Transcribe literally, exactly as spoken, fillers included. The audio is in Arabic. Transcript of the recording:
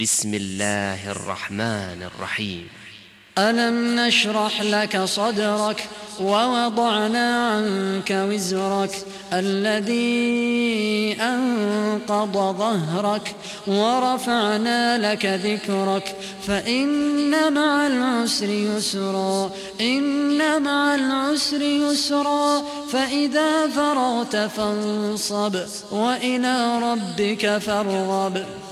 بسم الله الرحمن الرحيم. ألم نشرح لك صدرك ووضعنا عنك وزرك الذي أنقض ظهرك ورفعنا لك ذكرك فإن مع العسر يسرا إن مع العسر يسرا فإذا فرغت فانصب وإلى ربك فارغب.